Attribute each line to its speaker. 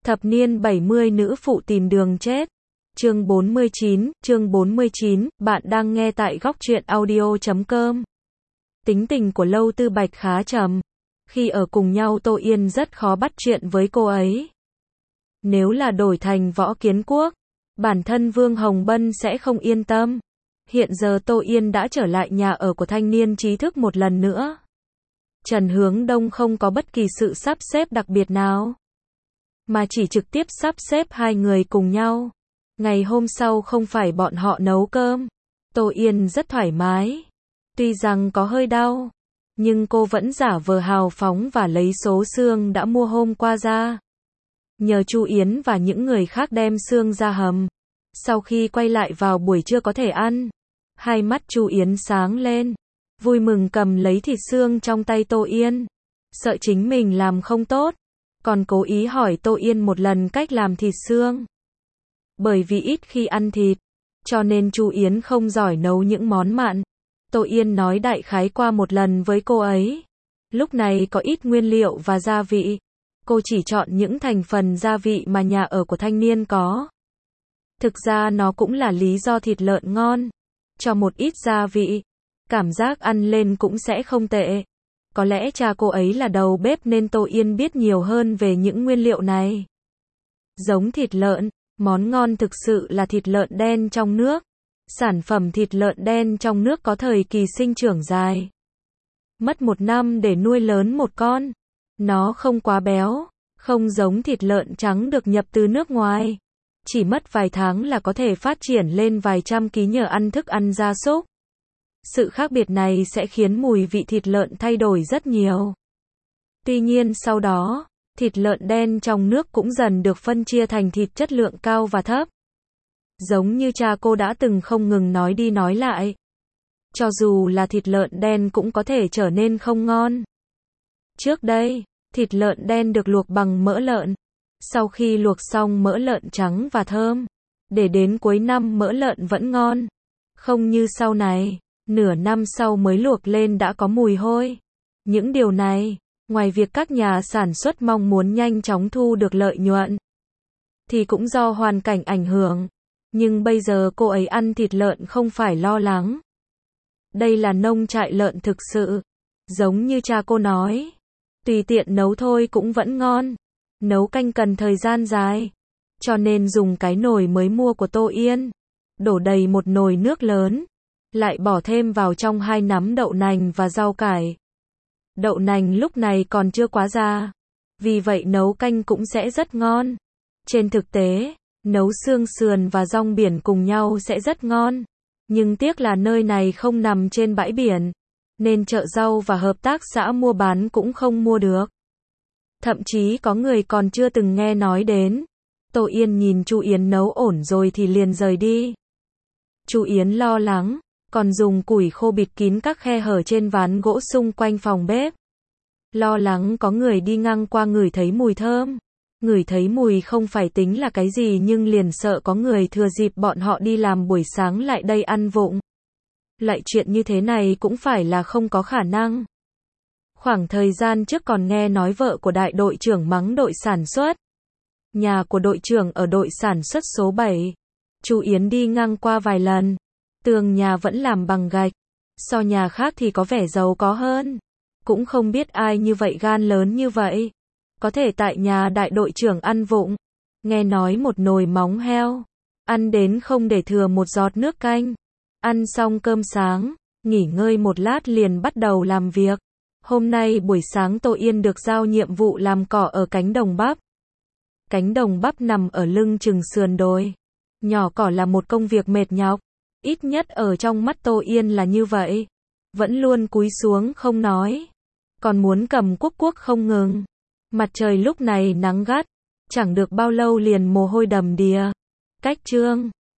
Speaker 1: Thập niên 70 nữ phụ tìm đường chết. Chương 49, bạn đang nghe tại góc truyện audio.com. Tính tình của Lâu Tư Bạch khá trầm. Khi ở cùng nhau Tô Yên rất khó bắt chuyện với cô ấy. Nếu là đổi thành Võ Kiến Quốc, bản thân Vương Hồng Bân sẽ không yên tâm. Hiện giờ Tô Yên đã trở lại nhà ở của thanh niên trí thức một lần nữa. Trần Hướng Đông không có bất kỳ sự sắp xếp đặc biệt nào, mà chỉ trực tiếp sắp xếp hai người cùng nhau. Ngày hôm sau không phải bọn họ nấu cơm. Tô Yên rất thoải mái. Tuy rằng có hơi đau, nhưng cô vẫn giả vờ hào phóng và lấy số xương đã mua hôm qua ra. Nhờ Chu Yến và những người khác đem xương ra hầm. Sau khi quay lại vào buổi trưa có thể ăn. Hai mắt Chu Yến sáng lên, vui mừng cầm lấy thịt xương trong tay Tô Yên. Sợ chính mình làm không tốt, còn cố ý hỏi Tô Yên một lần cách làm thịt xương. Bởi vì ít khi ăn thịt, cho nên Chu Yến không giỏi nấu những món mặn. Tô Yên nói đại khái qua một lần với cô ấy. Lúc này có ít nguyên liệu và gia vị. Cô chỉ chọn những thành phần gia vị mà nhà ở của thanh niên có. Thực ra nó cũng là lý do thịt lợn ngon. Cho một ít gia vị, cảm giác ăn lên cũng sẽ không tệ. Có lẽ cha cô ấy là đầu bếp nên Tô Yên biết nhiều hơn về những nguyên liệu này. Giống thịt lợn, món ngon thực sự là thịt lợn đen trong nước. Sản phẩm thịt lợn đen trong nước có thời kỳ sinh trưởng dài. Mất 1 năm để nuôi lớn một con. Nó không quá béo, không giống thịt lợn trắng được nhập từ nước ngoài. Chỉ mất vài tháng là có thể phát triển lên vài trăm ký nhờ ăn thức ăn gia súc. Sự khác biệt này sẽ khiến mùi vị thịt lợn thay đổi rất nhiều. Tuy nhiên sau đó, thịt lợn đen trong nước cũng dần được phân chia thành thịt chất lượng cao và thấp. Giống như cha cô đã từng không ngừng nói đi nói lại. Cho dù là thịt lợn đen cũng có thể trở nên không ngon. Trước đây, thịt lợn đen được luộc bằng mỡ lợn. Sau khi luộc xong mỡ lợn trắng và thơm. Để đến cuối năm mỡ lợn vẫn ngon. Không như sau này, nửa năm sau mới luộc lên đã có mùi hôi. Những điều này, ngoài việc các nhà sản xuất mong muốn nhanh chóng thu được lợi nhuận, thì cũng do hoàn cảnh ảnh hưởng. Nhưng bây giờ cô ấy ăn thịt lợn không phải lo lắng. Đây là nông trại lợn thực sự. Giống như cha cô nói, tùy tiện nấu thôi cũng vẫn ngon. Nấu canh cần thời gian dài, cho nên dùng cái nồi mới mua của Tô Yên. Đổ đầy một nồi nước lớn, lại bỏ thêm vào trong 2 nắm đậu nành và rau cải. Đậu nành lúc này còn chưa quá già, vì vậy nấu canh cũng sẽ rất ngon. Trên thực tế, nấu xương sườn và rong biển cùng nhau sẽ rất ngon. Nhưng tiếc là nơi này không nằm trên bãi biển, nên chợ rau và hợp tác xã mua bán cũng không mua được. Thậm chí có người còn chưa từng nghe nói đến. Tô Yên nhìn Chu Yến nấu ổn rồi thì liền rời đi. Chu Yến lo lắng, còn dùng củi khô bịt kín các khe hở trên ván gỗ xung quanh phòng bếp. Lo lắng có người đi ngang qua ngửi thấy mùi thơm. Ngửi thấy mùi không phải tính là cái gì nhưng liền sợ có người thừa dịp bọn họ đi làm buổi sáng lại đây ăn vụng. Lại chuyện như thế này cũng phải là không có khả năng. Khoảng thời gian trước còn nghe nói vợ của đại đội trưởng mắng đội sản xuất. Nhà của đội trưởng ở đội sản xuất số 7. Chu Yến đi ngang qua vài lần. Tường nhà vẫn làm bằng gạch. So nhà khác thì có vẻ giàu có hơn. Cũng không biết ai như vậy gan lớn như vậy. Có thể tại nhà đại đội trưởng ăn vụng. Nghe nói một nồi móng heo. Ăn đến không để thừa một giọt nước canh. Ăn xong cơm sáng, nghỉ ngơi một lát liền bắt đầu làm việc. Hôm nay buổi sáng Tô Yên được giao nhiệm vụ làm cỏ ở cánh đồng bắp. Cánh đồng bắp nằm ở lưng chừng sườn đồi. Nhỏ cỏ là một công việc mệt nhọc. Ít nhất ở trong mắt Tô Yên là như vậy. Vẫn luôn cúi xuống không nói. Còn muốn cầm cuốc không ngừng. Mặt trời lúc này nắng gắt. Chẳng được bao lâu liền mồ hôi đầm đìa. Cách chương